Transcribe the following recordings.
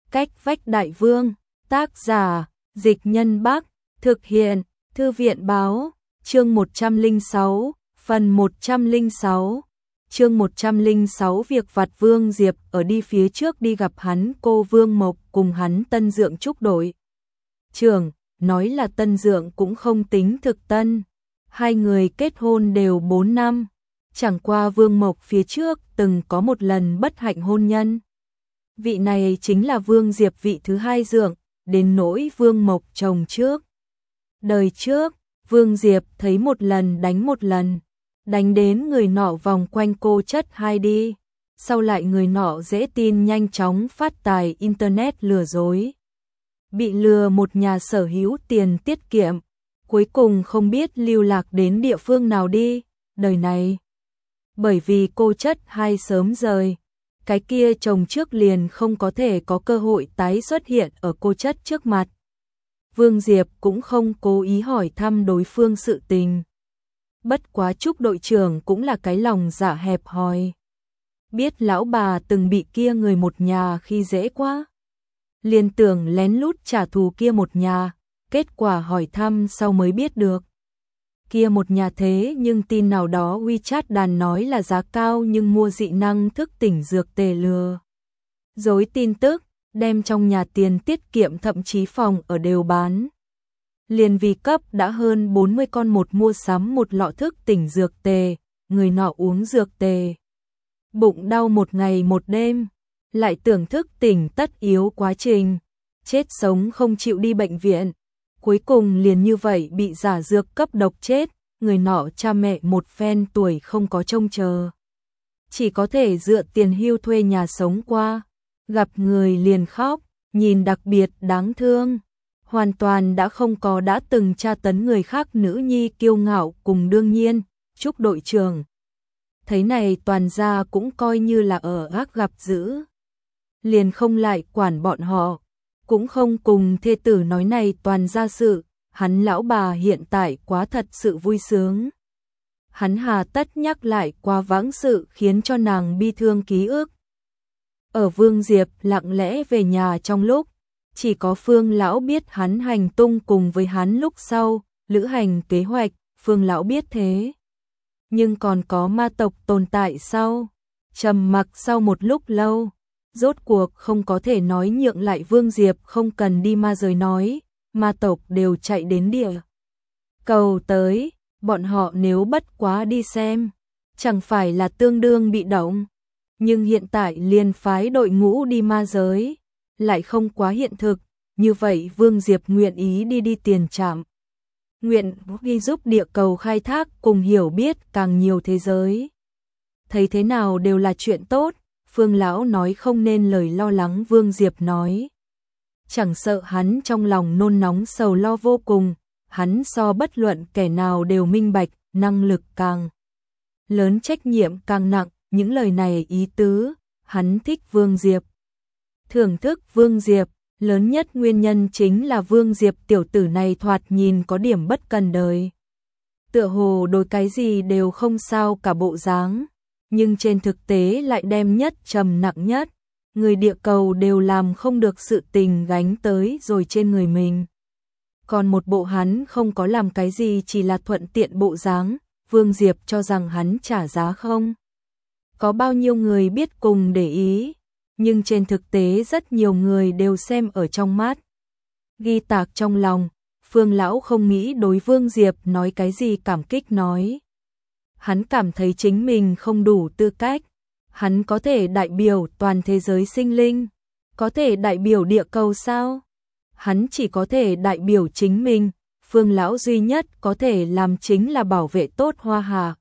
Cách vách đại vương, tác giả, Dịch Nhân Bắc, thực hiện, Thư viện báo, chương 106, phần 106. Chương 106 việc vặt Vương Diệp ở đi phía trước đi gặp hắn cô Vương Mộc cùng hắn Tân Dượng chúc đội trưởng, nói là Tân Dượng cũng không tính thực tân. Hai người kết hôn đều 4 năm, chẳng qua Vương Mộc phía trước từng có một lần bất hạnh hôn nhân. Vị này chính là Vương Diệp vị thứ hai dượng, đến nỗi Vương Mộc chồng trước. Đời trước, Vương Diệp thấy một lần đánh đến người nọ vòng quanh cô chất hai đi, sau lại người nọ dễ tin nhanh chóng phát tài internet lừa dối. Bị lừa một nhà sở hữu tiền tiết kiệm, cuối cùng không biết lưu lạc đến địa phương nào đi, đời này. Bởi vì cô chất hai sớm rời, cái kia chồng trước liền không có thể có cơ hội tái xuất hiện ở cô chất trước mặt. Vương Diệp cũng không cố ý hỏi thăm đối phương sự tình. Bất quá Trúc đội trưởng cũng là cái lòng dạ hẹp hòi. Biết lão bà từng bị kia người một nhà khi dễ quá, liền tưởng lén lút trả thù kia một nhà, kết quả hỏi thăm sau mới biết được. Kia một nhà thế nhưng tin nào đó WeChat đàn nói là giá cao nhưng mua dị năng thức tỉnh dược tề lừa dối tin tức, đem trong nhà tiền tiết kiệm thậm chí phòng ở đều bán. Liền vì cấp đã hơn 40 con một mua sắm một lọ thức tỉnh dược tề, người nọ uống dược tề. Bụng đau một ngày một đêm, lại tưởng thức tỉnh tất yếu quá trình, chết sống không chịu đi bệnh viện. Cuối cùng liền như vậy bị giả dược cấp độc chết, người nọ cha mẹ một phen tuổi không có trông chờ. Chỉ có thể dựa tiền hưu thuê nhà sống qua, gặp người liền khóc, nhìn đặc biệt đáng thương. Hoàn toàn đã không có đã từng tra tấn người khác nữ nhi kiêu ngạo cùng đương nhiên, Trúc đội trưởng. Thấy này toàn gia cũng coi như là ở ác gặp dữ. Liền không lại quản bọn họ, cũng không cùng thê tử nói này toàn gia sự, hắn lão bà hiện tại quá thật sự vui sướng. Hắn hà tất nhắc lại quá vãng sự khiến cho nàng bi thương ký ức. Ở Vương Diệp lặng lẽ về nhà trong lúc, chỉ có Phương lão biết hắn hành tung cùng với hắn lúc sau, lữ hành kế hoạch, Phương lão biết thế. Nhưng còn có ma tộc tồn tại sau, trầm mặc sau một lúc lâu, rốt cuộc không có thể nói nhượng lại Vương Diệp không cần đi ma giới nói, ma tộc đều chạy đến địa cầu tới, bọn họ nếu bất quá đi xem, chẳng phải là tương đương bị động. Nhưng hiện tại liền phái đội ngũ đi ma giới, lại không quá hiện thực, như vậy Vương Diệp nguyện ý đi tiền trạm. Nguyện đi giúp địa cầu khai thác cùng hiểu biết càng nhiều thế giới. Thấy thế nào đều là chuyện tốt, Phương lão nói không nên lời lo lắng Vương Diệp nói. Chẳng sợ hắn trong lòng nôn nóng sầu lo vô cùng, hắn so bất luận kẻ nào đều minh bạch, năng lực càng lớn trách nhiệm càng nặng, những lời này ý tứ, hắn thích Vương Diệp. Thưởng thức Vương Diệp, lớn nhất nguyên nhân chính là Vương Diệp tiểu tử này thoạt nhìn có điểm bất cần đời. Tựa hồ đối cái gì đều không sao cả bộ dáng, nhưng trên thực tế lại đem nhất trầm nặng nhất. Người địa cầu đều làm không được sự tình gánh tới rồi trên người mình. Còn một bộ hắn không có làm cái gì chỉ là thuận tiện bộ dáng, Vương Diệp cho rằng hắn trả giá không. Có bao nhiêu người biết cùng để ý, nhưng trên thực tế rất nhiều người đều xem ở trong mắt. Ghi tạc trong lòng, Phương lão không nghĩ đối Vương Diệp nói cái gì cảm kích nói. Hắn cảm thấy chính mình không đủ tư cách. Hắn có thể đại biểu toàn thế giới sinh linh, có thể đại biểu địa cầu sao? Hắn chỉ có thể đại biểu chính mình, Phương lão duy nhất có thể làm chính là bảo vệ tốt Hoa Hà,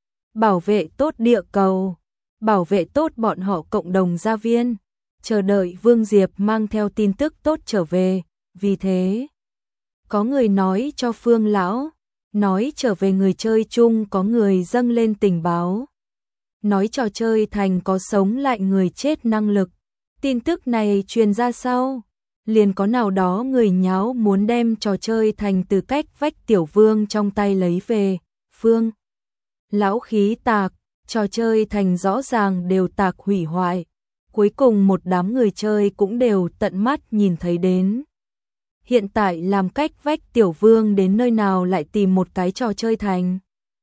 bảo vệ tốt địa cầu, bảo vệ tốt bọn họ cộng đồng gia viên, chờ đợi Vương Diệp mang theo tin tức tốt trở về, vì thế có người nói cho Phương lão, nói trở về người chơi chung có người dâng lên tình báo. Nói trò chơi thành có sống lại người chết năng lực. Tin tức này truyền ra sau, liền có nào đó người nháo muốn đem trò chơi thành từ cách vách tiểu vương trong tay lấy về. Phương lão khí tạc, trò chơi thành rõ ràng đều tạc hủy hoại. Cuối cùng một đám người chơi cũng đều tận mắt nhìn thấy đến. Hiện tại làm cách vách Tiểu Vương đến nơi nào lại tìm một cái trò chơi thành.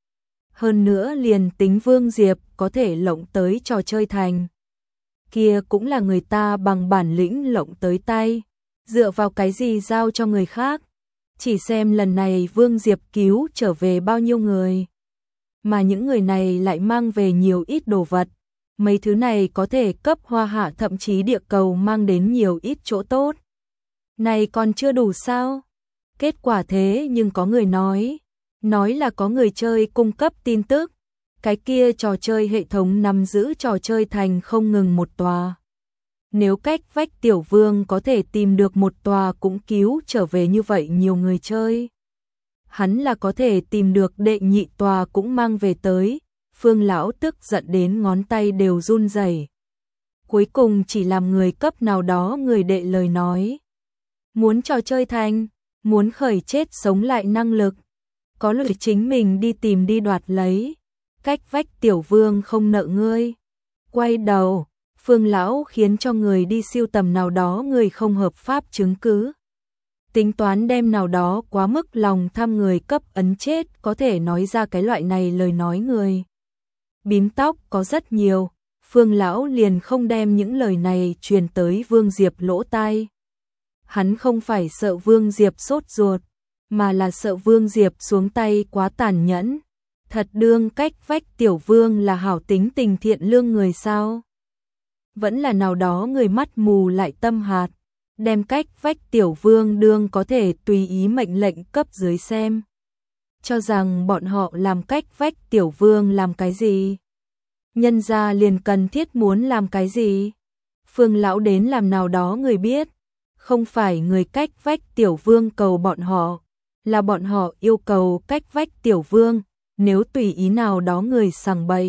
Hơn nữa liền tính Vương Diệp có thể lộng tới trò chơi thành. Kia cũng là người ta bằng bản lĩnh lộng tới tay. Dựa vào cái gì giao cho người khác. Chỉ xem lần này Vương Diệp cứu trở về bao nhiêu người. Mà những người này lại mang về nhiều ít đồ vật. Mấy thứ này có thể cấp Hoa Hạ thậm chí địa cầu mang đến nhiều ít chỗ tốt. Này còn chưa đủ sao? Kết quả thế nhưng có người nói là có người chơi cung cấp tin tức. Cái kia trò chơi hệ thống nắm giữ trò chơi thành không ngừng một tòa. Nếu cách vách Tiểu Vương có thể tìm được một tòa cũng cứu trở về như vậy nhiều người chơi. Hắn là có thể tìm được đệ nhị tòa cũng mang về tới. Phương lão tức giận đến ngón tay đều run rẩy. Cuối cùng chỉ làm người cấp nào đó người đệ lời nói. Muốn trò chơi thành, muốn khởi chết sống lại năng lực. Có lực chính mình đi tìm đi đoạt lấy. Cách vách Tiểu Vương không nợ ngươi. Quay đầu, Phương lão khiến cho người đi siêu tầm nào đó người không hợp pháp chứng cứ. Tính toán đem nào đó quá mức lòng tham người cấp ấn chết có thể nói ra cái loại này lời nói người. Bím tóc có rất nhiều, Phương lão liền không đem những lời này truyền tới Vương Diệp lỗ tai. Hắn không phải sợ Vương Diệp sốt ruột, mà là sợ Vương Diệp xuống tay quá tàn nhẫn. Thật đương cách vách Tiểu Vương là hảo tính tình thiện lương người sao? Vẫn là nào đó người mắt mù lại tâm hạt, đem cách vách Tiểu Vương đương có thể tùy ý mệnh lệnh cấp dưới xem. Cho rằng bọn họ làm cách vách Tiểu Vương làm cái gì? Nhân gia liền cần thiết muốn làm cái gì? Phương lão đến làm nào đó người biết, không phải người cách vách Tiểu Vương cầu bọn họ, là bọn họ yêu cầu cách vách Tiểu Vương, nếu tùy ý nào đó người sằng bậy.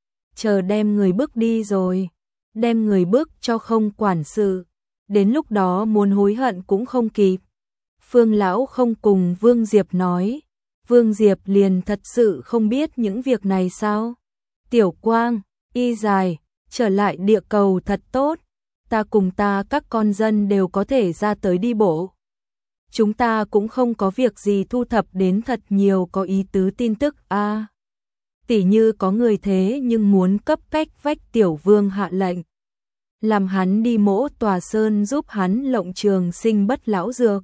Chờ đem người bước đi rồi, đem người bước cho không quản sự, đến lúc đó muốn hối hận cũng không kịp. Phương lão không cùng Vương Diệp nói, Vương Diệp liền thật sự không biết những việc này sao? Tiểu Quang, y dài, trở lại địa cầu thật tốt, ta cùng ta các con dân đều có thể ra tới đi bộ. Chúng ta cũng không có việc gì thu thập đến thật nhiều có ý tứ tin tức a. Tỉ như có người thế nhưng muốn cấp cách vách Tiểu Vương hạ lệnh. Làm hắn đi mỗ tòa sơn giúp hắn lộng trường sinh bất lão dược.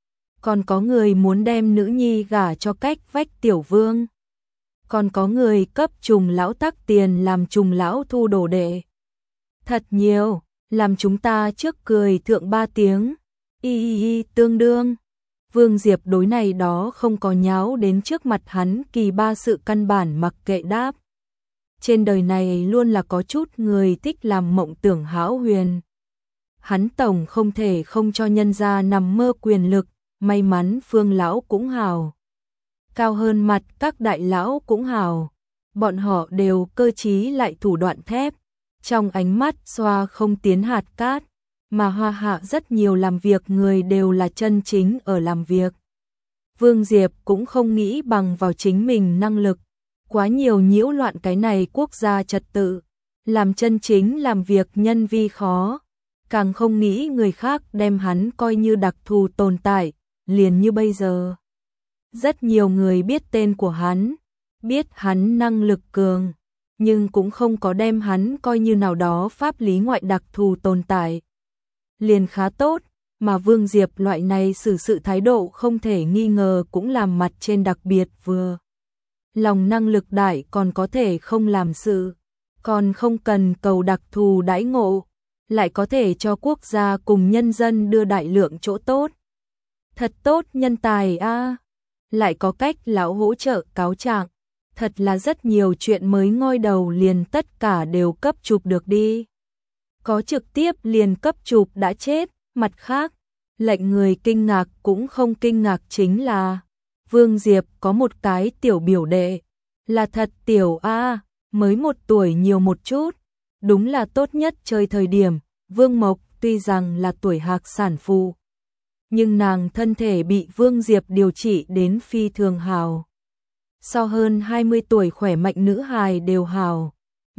Còn có người muốn đem nữ nhi gả cho cách vách Tiểu Vương. Còn có người cấp trùng lão tắc tiền làm trùng lão thu đồ đệ. Thật nhiều, làm chúng ta trước cười thượng 3 tiếng. Tương đương. Vương Diệp đối này đó không có nháo đến trước mặt hắn kỳ ba sự căn bản mặc kệ đáp. Trên đời này luôn là có chút người thích làm mộng tưởng hão huyền. Hắn tổng không thể không cho nhân gia nằm mơ quyền lực, may mắn Phương lão cũng hào. Cao hơn mặt các đại lão cũng hào. Bọn họ đều cơ trí lại thủ đoạn thép, trong ánh mắt xoa không tiến hạt cát. Mà Hoa Hạ rất nhiều làm việc người đều là chân chính ở làm việc. Vương Diệp cũng không nghĩ bằng vào chính mình năng lực, quá nhiều nhiễu loạn cái này quốc gia trật tự, làm chân chính làm việc nhân vi khó, càng không nghĩ người khác đem hắn coi như đặc thù tồn tại, liền như bây giờ. Rất nhiều người biết tên của hắn, biết hắn năng lực cường, nhưng cũng không có đem hắn coi như nào đó pháp lý ngoại đặc thù tồn tại. Liền khá tốt, mà Vương Diệp loại này xử sự thái độ không thể nghi ngờ cũng làm mặt trên đặc biệt vừa. Lòng năng lực đại còn có thể không làm sự, còn không cần cầu đặc thù đãi ngộ, lại có thể cho quốc gia cùng nhân dân đưa đại lượng chỗ tốt. Thật tốt nhân tài a, lại có cách lão hỗ trợ cáo trạng, thật là rất nhiều chuyện mới ngoi đầu liền tất cả đều cấp chụp được đi. Có trực tiếp liền cấp chụp đã chết, mặt khác, lệnh người kinh ngạc cũng không kinh ngạc chính là Vương Diệp có một cái tiểu biểu đệ, là thật tiểu a, mới 1 tuổi nhiều một chút, đúng là tốt nhất chơi thời điểm. Vương Mộc tuy rằng là tuổi hạc sản phụ, nhưng nàng thân thể bị Vương Diệp điều trị đến phi thường hào. So hơn 20 tuổi khỏe mạnh nữ hài đều hào,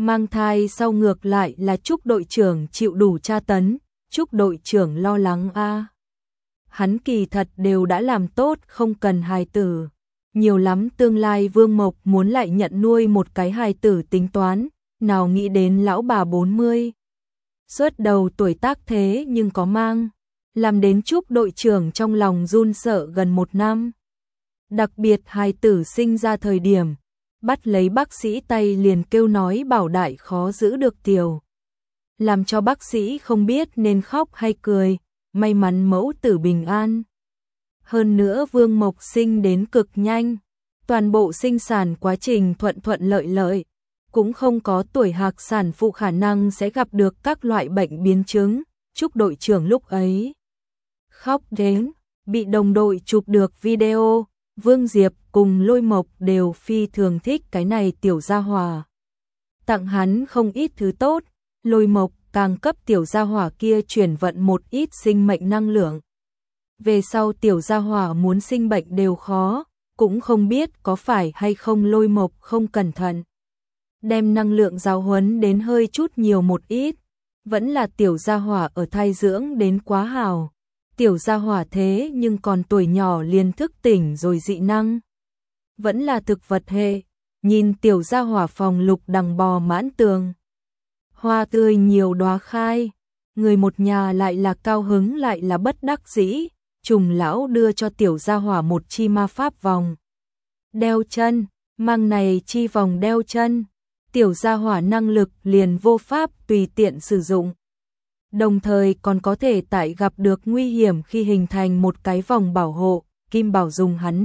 Mang thai sau ngược lại là Trúc đội trưởng chịu đủ tra tấn, Trúc đội trưởng lo lắng a. Hắn kỳ thật đều đã làm tốt không cần hài tử. Nhiều lắm tương lai Vương Mộc muốn lại nhận nuôi một cái hài tử tính toán, nào nghĩ đến lão bà 40. Suốt đầu tuổi tác thế nhưng có mang, làm đến Trúc đội trưởng trong lòng run sợ gần 1 năm. Đặc biệt hài tử sinh ra thời điểm, bắt lấy bác sĩ tay liền kêu nói bảo đại khó giữ được tiểu. Làm cho bác sĩ không biết nên khóc hay cười, may mắn mẫu tử bình an. Hơn nữa Vương Mộc sinh đến cực nhanh, toàn bộ sinh sản quá trình thuận thuận lợi lợi, cũng không có tuổi hạc sản phụ khả năng sẽ gặp được các loại bệnh biến chứng. Trúc đội trưởng lúc ấy khóc đến, bị đồng đội chụp được video, Vương Diệp cùng Lôi Mộc đều phi thường thích cái này tiểu gia hỏa. Tặng hắn không ít thứ tốt, Lôi Mộc càng cấp tiểu gia hỏa kia chuyển vận một ít sinh mệnh năng lượng. Về sau tiểu gia hỏa muốn sinh bệnh đều khó, cũng không biết có phải hay không Lôi Mộc không cẩn thận. Đem năng lượng giáo huấn đến hơi chút nhiều một ít, vẫn là tiểu gia hỏa ở thai dưỡng đến quá hào. Tiểu gia hỏa thế nhưng còn tuổi nhỏ liền thức tỉnh rồi dị năng. Vẫn là thực vật hệ, nhìn tiểu gia hỏa phòng lục đằng bò mãn tường. Hoa tươi nhiều đóa khai, người một nhà lại là cao hứng lại là bất đắc dĩ. Trùng lão đưa cho tiểu gia hỏa một chi ma pháp vòng đeo chân, mang này chi vòng đeo chân, tiểu gia hỏa năng lực liền vô pháp tùy tiện sử dụng. Đồng thời còn có thể tại gặp được nguy hiểm khi hình thành một cái vòng bảo hộ. Kim Bảo dùng hắn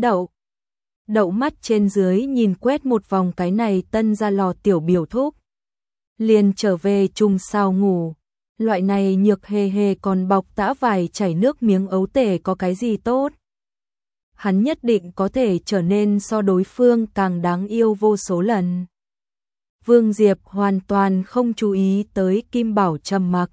đậu mắt trên dưới nhìn quét một vòng cái này tân ra lò tiểu biểu thúc. Liền trở về chung sao ngủ. Loại này nhược hề hề còn bọc tã vải chảy nước miếng ấu tể có cái gì tốt. Hắn nhất định có thể trở nên so đối phương càng đáng yêu vô số lần. Vương Diệp hoàn toàn không chú ý tới Kim Bảo trầm mặc.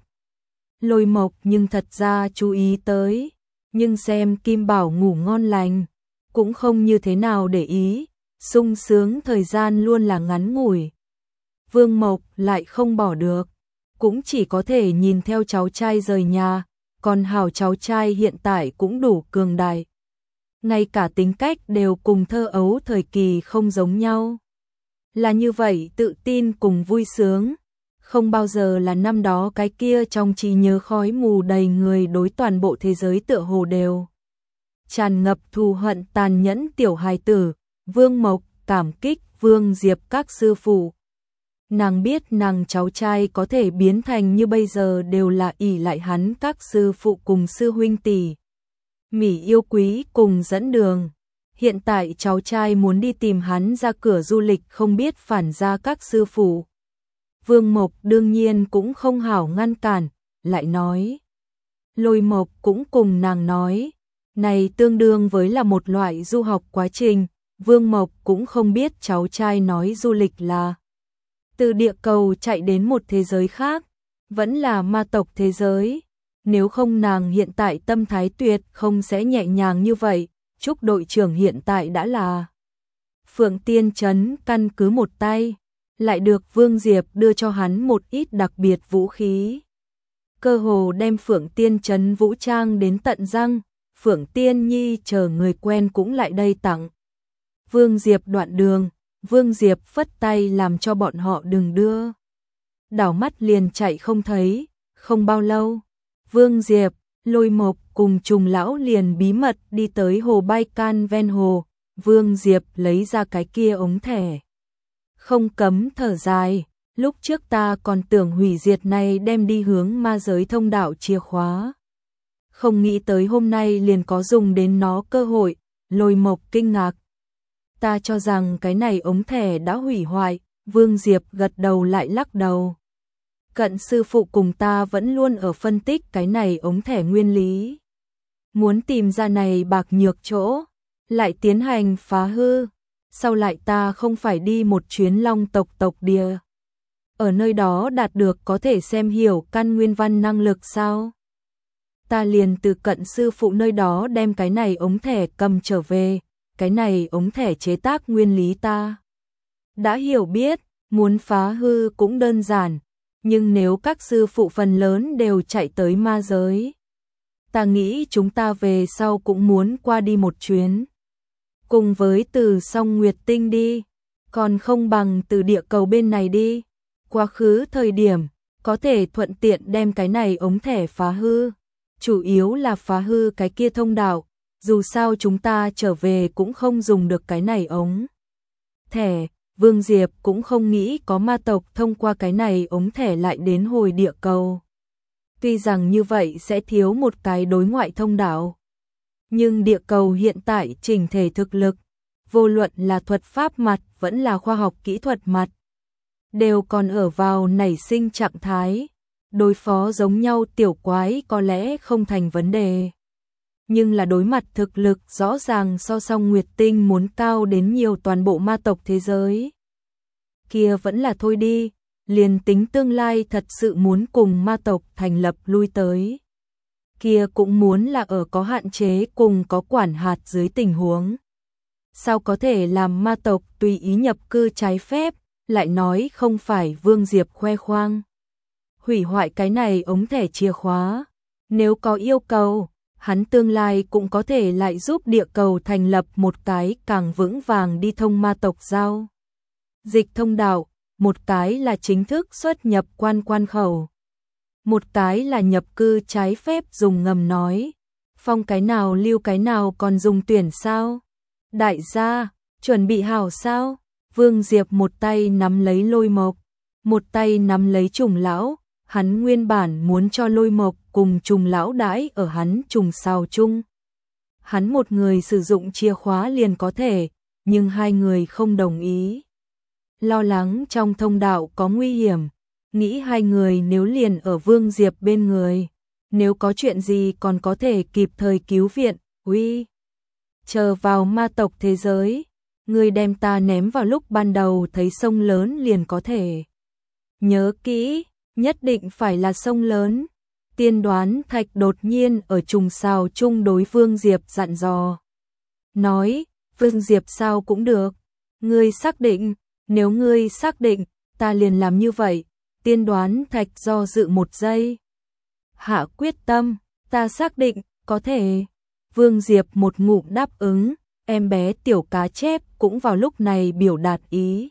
Lôi Mộc nhưng thật ra chú ý tới, nhưng xem Kim Bảo ngủ ngon lành, cũng không như thế nào để ý, sung sướng thời gian luôn là ngắn ngủi. Vương Mộc lại không bỏ được, cũng chỉ có thể nhìn theo cháu trai rời nhà, còn hảo cháu trai hiện tại cũng đủ cường đại. Ngay cả tính cách đều cùng thơ ấu thời kỳ không giống nhau. Là như vậy tự tin cùng vui sướng, không bao giờ là năm đó cái kia trong trí nhớ khói mù đầy người đối toàn bộ thế giới tựa hồ đều. Tràn ngập thù hận tàn nhẫn tiểu hài tử, Vương Mộc cảm kích Vương Diệp các sư phụ. Nàng biết nàng cháu trai có thể biến thành như bây giờ đều là ỷ lại hắn các sư phụ cùng sư huynh tỷ. Mỉ yêu quý cùng dẫn đường. Hiện tại cháu trai muốn đi tìm hắn ra cửa du lịch không biết phản ra các sư phụ. Vương Mộc đương nhiên cũng không hảo ngăn cản, lại nói. Lôi Mộc cũng cùng nàng nói, này tương đương với là một loại du học quá trình, Vương Mộc cũng không biết cháu trai nói du lịch là từ địa cầu chạy đến một thế giới khác, vẫn là ma tộc thế giới. Nếu không nàng hiện tại tâm thái tuyệt không sẽ nhẹ nhàng như vậy. Trúc đội trưởng hiện tại đã là Phượng Tiên Trấn căn cứ một tay, lại được Vương Diệp đưa cho hắn một ít đặc biệt vũ khí. Cơ hồ đem Phượng Tiên Trấn vũ trang đến tận răng, Phượng Tiên Nhi chờ người quen cũng lại đây tặng. Vương Diệp đoạn đường, Vương Diệp phất tay làm cho bọn họ đừng đưa. Đảo mắt liền chạy không thấy, không bao lâu. Vương Diệp, Lôi Mộc cùng Trùng lão liền bí mật đi tới hồ Bay Can ven hồ, Vương Diệp lấy ra cái kia ống thẻ. Không cấm thở dài, lúc trước ta còn tưởng hủy diệt này đem đi hướng ma giới thông đạo chìa khóa. Không nghĩ tới hôm nay liền có dùng đến nó cơ hội, Lôi Mộc kinh ngạc. Ta cho rằng cái này ống thẻ đã hủy hoại, Vương Diệp gật đầu lại lắc đầu. Cận sư phụ cùng ta vẫn luôn ở phân tích cái này ống thẻ nguyên lý. Muốn tìm ra này bạc nhược chỗ, lại tiến hành phá hư. Sau lại ta không phải đi một chuyến Long tộc địa. Ở nơi đó đạt được có thể xem hiểu căn nguyên văn năng lực sao? Ta liền từ cận sư phụ nơi đó đem cái này ống thẻ cầm trở về. Cái này ống thẻ chế tác nguyên lý ta đã hiểu biết, muốn phá hư cũng đơn giản, nhưng nếu các sư phụ phần lớn đều chạy tới ma giới, ta nghĩ chúng ta về sau cũng muốn qua đi một chuyến. Cùng với từ Song Nguyệt Tinh đi, còn không bằng từ địa cầu bên này đi. Quá khứ thời điểm, có thể thuận tiện đem cái này ống thẻ phá hư. Chủ yếu là phá hư cái kia thông đạo, dù sao chúng ta trở về cũng không dùng được cái này ống thẻ. Vương Diệp cũng không nghĩ có ma tộc thông qua cái này ống thẻ lại đến hồi địa cầu. Tuy rằng như vậy sẽ thiếu một cái đối ngoại thông đạo, nhưng địa cầu hiện tại chỉnh thể thực lực, vô luận là thuật pháp mặt vẫn là khoa học kỹ thuật mặt, đều còn ở vào nảy sinh trạng thái. Đối phó giống nhau tiểu quái có lẽ không thành vấn đề, nhưng là đối mặt thực lực rõ ràng so song Nguyệt Tinh muốn cao đến nhiều toàn bộ ma tộc thế giới. Kia vẫn là thôi đi, liền tính tương lai thật sự muốn cùng ma tộc thành lập lui tới. Kia cũng muốn là ở có hạn chế cùng có quản hạt dưới tình huống. Sao có thể làm ma tộc tùy ý nhập cư trái phép, lại nói không phải Vương Diệp khoe khoang. Hủy hoại cái này ống thẻ chìa khóa, nếu có yêu cầu, hắn tương lai cũng có thể lại giúp địa cầu thành lập một cái càng vững vàng đi thông ma tộc giao dịch thông đạo, một cái là chính thức xuất nhập quan khẩu, một cái là nhập cư trái phép dùng ngầm nói. Phong cái nào lưu cái nào còn dùng tuyển sao? Đại gia, chuẩn bị hảo sao? Vương Diệp một tay nắm lấy Lôi Mộc, một tay nắm lấy Trùng lão. Hắn nguyên bản muốn cho Lôi Mộc cùng Trùng lão đãi ở hắn trùng sao chung. Hắn một người sử dụng chìa khóa liền có thể, nhưng hai người không đồng ý. Lo lắng trong thông đạo có nguy hiểm, nghĩ hai người nếu liền ở Vương Diệp bên người, nếu có chuyện gì còn có thể kịp thời cứu viện. Uy, chờ vào ma tộc thế giới, người đem ta ném vào lúc ban đầu thấy sông lớn liền có thể. Nhớ kỹ, nhất định phải là sông lớn. Tiên Đoán Thạch đột nhiên ở trùng sao chung đối Vương Diệp dặn dò. Nói, Vương Diệp sao cũng được. Ngươi xác định, nếu ngươi xác định, ta liền làm như vậy. Tiên Đoán Thạch do dự một giây. Hạ quyết tâm, ta xác định, có thể. Vương Diệp một ngụm đáp ứng, em bé tiểu cá chép cũng vào lúc này biểu đạt ý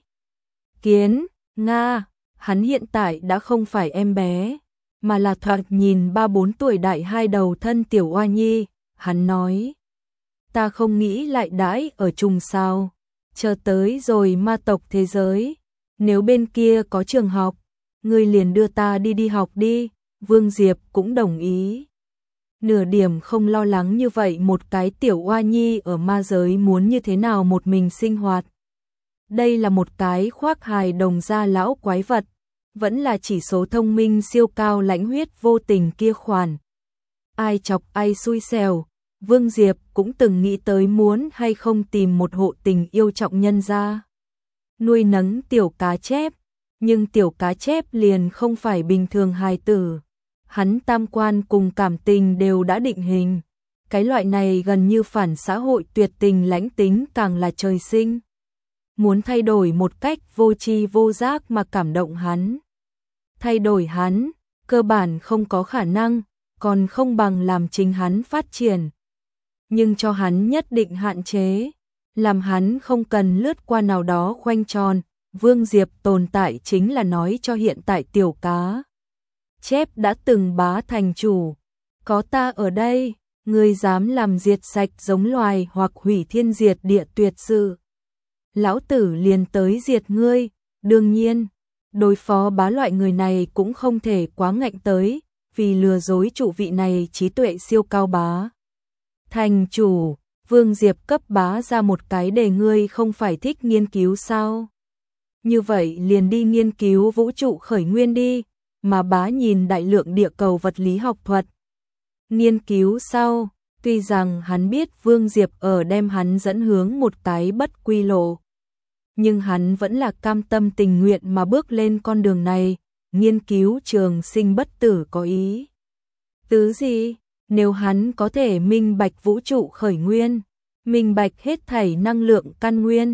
kiến. Nga, hắn hiện tại đã không phải em bé, mà là thoạt nhìn 3-4 tuổi đại hai đầu thân tiểu oa nhi. Hắn nói, ta không nghĩ lại đãi ở trùng sao, chờ tới rồi ma tộc thế giới, nếu bên kia có trường học, ngươi liền đưa ta đi học đi. Vương Diệp cũng đồng ý. Nửa điểm không lo lắng như vậy một cái tiểu oa nhi ở ma giới muốn như thế nào một mình sinh hoạt. Đây là một cái khoác hài đồng da lão quái vật, vẫn là chỉ số thông minh siêu cao lãnh huyết vô tình kia khoản. Ai chọc ai xui xẻo, Vương Diệp cũng từng nghĩ tới muốn hay không tìm một hộ tình yêu trọng nhân ra nuôi nấng tiểu cá chép, nhưng tiểu cá chép liền không phải bình thường hài tử. Hắn tam quan cùng cảm tình đều đã định hình. Cái loại này gần như phản xã hội tuyệt tình lãnh tính càng là trời sinh. Muốn thay đổi một cách vô tri vô giác mà cảm động hắn. Thay đổi hắn, cơ bản không có khả năng, còn không bằng làm chính hắn phát triển. Nhưng cho hắn nhất định hạn chế, làm hắn không cần lướt qua nào đó khoanh tròn. Vương Diệp tồn tại chính là nói cho hiện tại tiểu cá chép đã từng bá thành chủ. Có ta ở đây, ngươi dám làm diệt sạch giống loài hoặc hủy thiên diệt địa tuyệt sự, lão tử liền tới diệt ngươi. Đương nhiên, đối phó bá loại người này cũng không thể quá ngạnh tới, vì lừa dối chủ vị này trí tuệ siêu cao bá thành chủ. Vương Diệp cấp bá ra một cái để ngươi không phải thích nghiên cứu sao? Như vậy liền đi nghiên cứu vũ trụ khởi nguyên đi, mà bá nhìn đại lượng địa cầu vật lý học thuật. Nghiên cứu sau, tuy rằng hắn biết Vương Diệp ở đem hắn dẫn hướng một cái bất quy lộ, nhưng hắn vẫn là cam tâm tình nguyện mà bước lên con đường này. Nghiên cứu trường sinh bất tử có ý tứ gì? Nếu hắn có thể minh bạch vũ trụ khởi nguyên, minh bạch hết thảy năng lượng căn nguyên,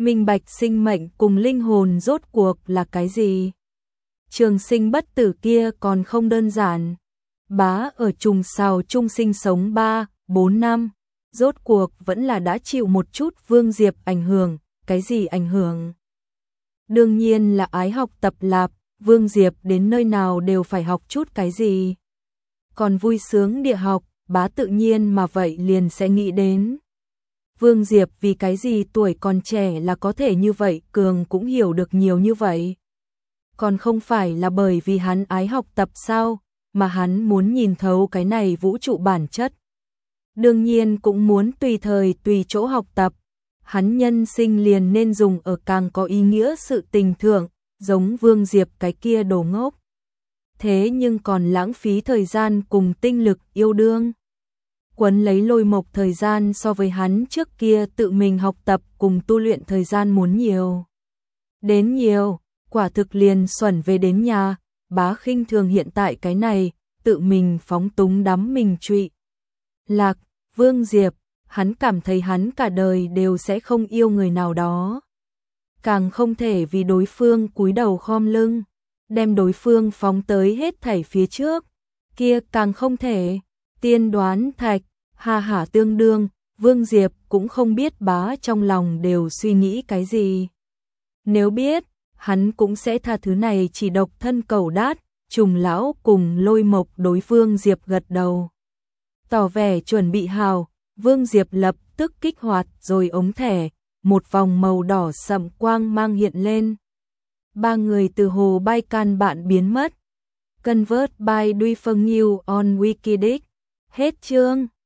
Minh bạch sinh mệnh cùng linh hồn rốt cuộc là cái gì? Trường sinh bất tử kia còn không đơn giản. Bá ở trùng sào chung sinh sống 3-4 năm, rốt cuộc vẫn là đã chịu một chút Vương Diệp ảnh hưởng. Cái gì ảnh hưởng? Đương nhiên là ái học tập lạp, Vương Diệp đến nơi nào đều phải học chút cái gì. Còn vui sướng địa học, bá tự nhiên mà vậy liền sẽ nghĩ đến. Vương Diệp vì cái gì tuổi còn trẻ là có thể như vậy, cường cũng hiểu được nhiều như vậy. Còn không phải là bởi vì hắn ái học tập sao, mà hắn muốn nhìn thấu cái này vũ trụ bản chất. Đương nhiên cũng muốn tùy thời tùy chỗ học tập. Hắn nhân sinh liền nên dùng ở càng có ý nghĩa sự tình thượng, giống Vương Diệp cái kia đồ ngốc. Thế nhưng còn lãng phí thời gian cùng tinh lực yêu đương. Quấn lấy Lôi Mộc thời gian so với hắn trước kia tự mình học tập cùng tu luyện thời gian muốn nhiều. Đến nhiều, quả thực liền xuẩn về đến nhà, bá khinh thường hiện tại cái này, tự mình phóng túng đắm mình trụy. Lạc, Vương Diệp, hắn cảm thấy hắn cả đời đều sẽ không yêu người nào đó. Càng không thể vì đối phương cúi đầu khom lưng, đem đối phương phóng tới hết thảy phía trước. Kia càng không thể, tiên đoán thạch, ha hả tương đương, Vương Diệp cũng không biết bá trong lòng đều suy nghĩ cái gì. Nếu biết, hắn cũng sẽ tha thứ này chỉ độc thân Cẩu Đát, Trùng lão cùng Lôi Mộc đối Vương Diệp gật đầu. Tỏ vẻ chuẩn bị hào, Vương Diệp lập tức kích hoạt rồi ống thẻ, một vòng màu đỏ sậm quang mang hiện lên. Ba người từ hồ bay can bạn biến mất. Convert by Duy Phân New on Wikidic. Hết chương.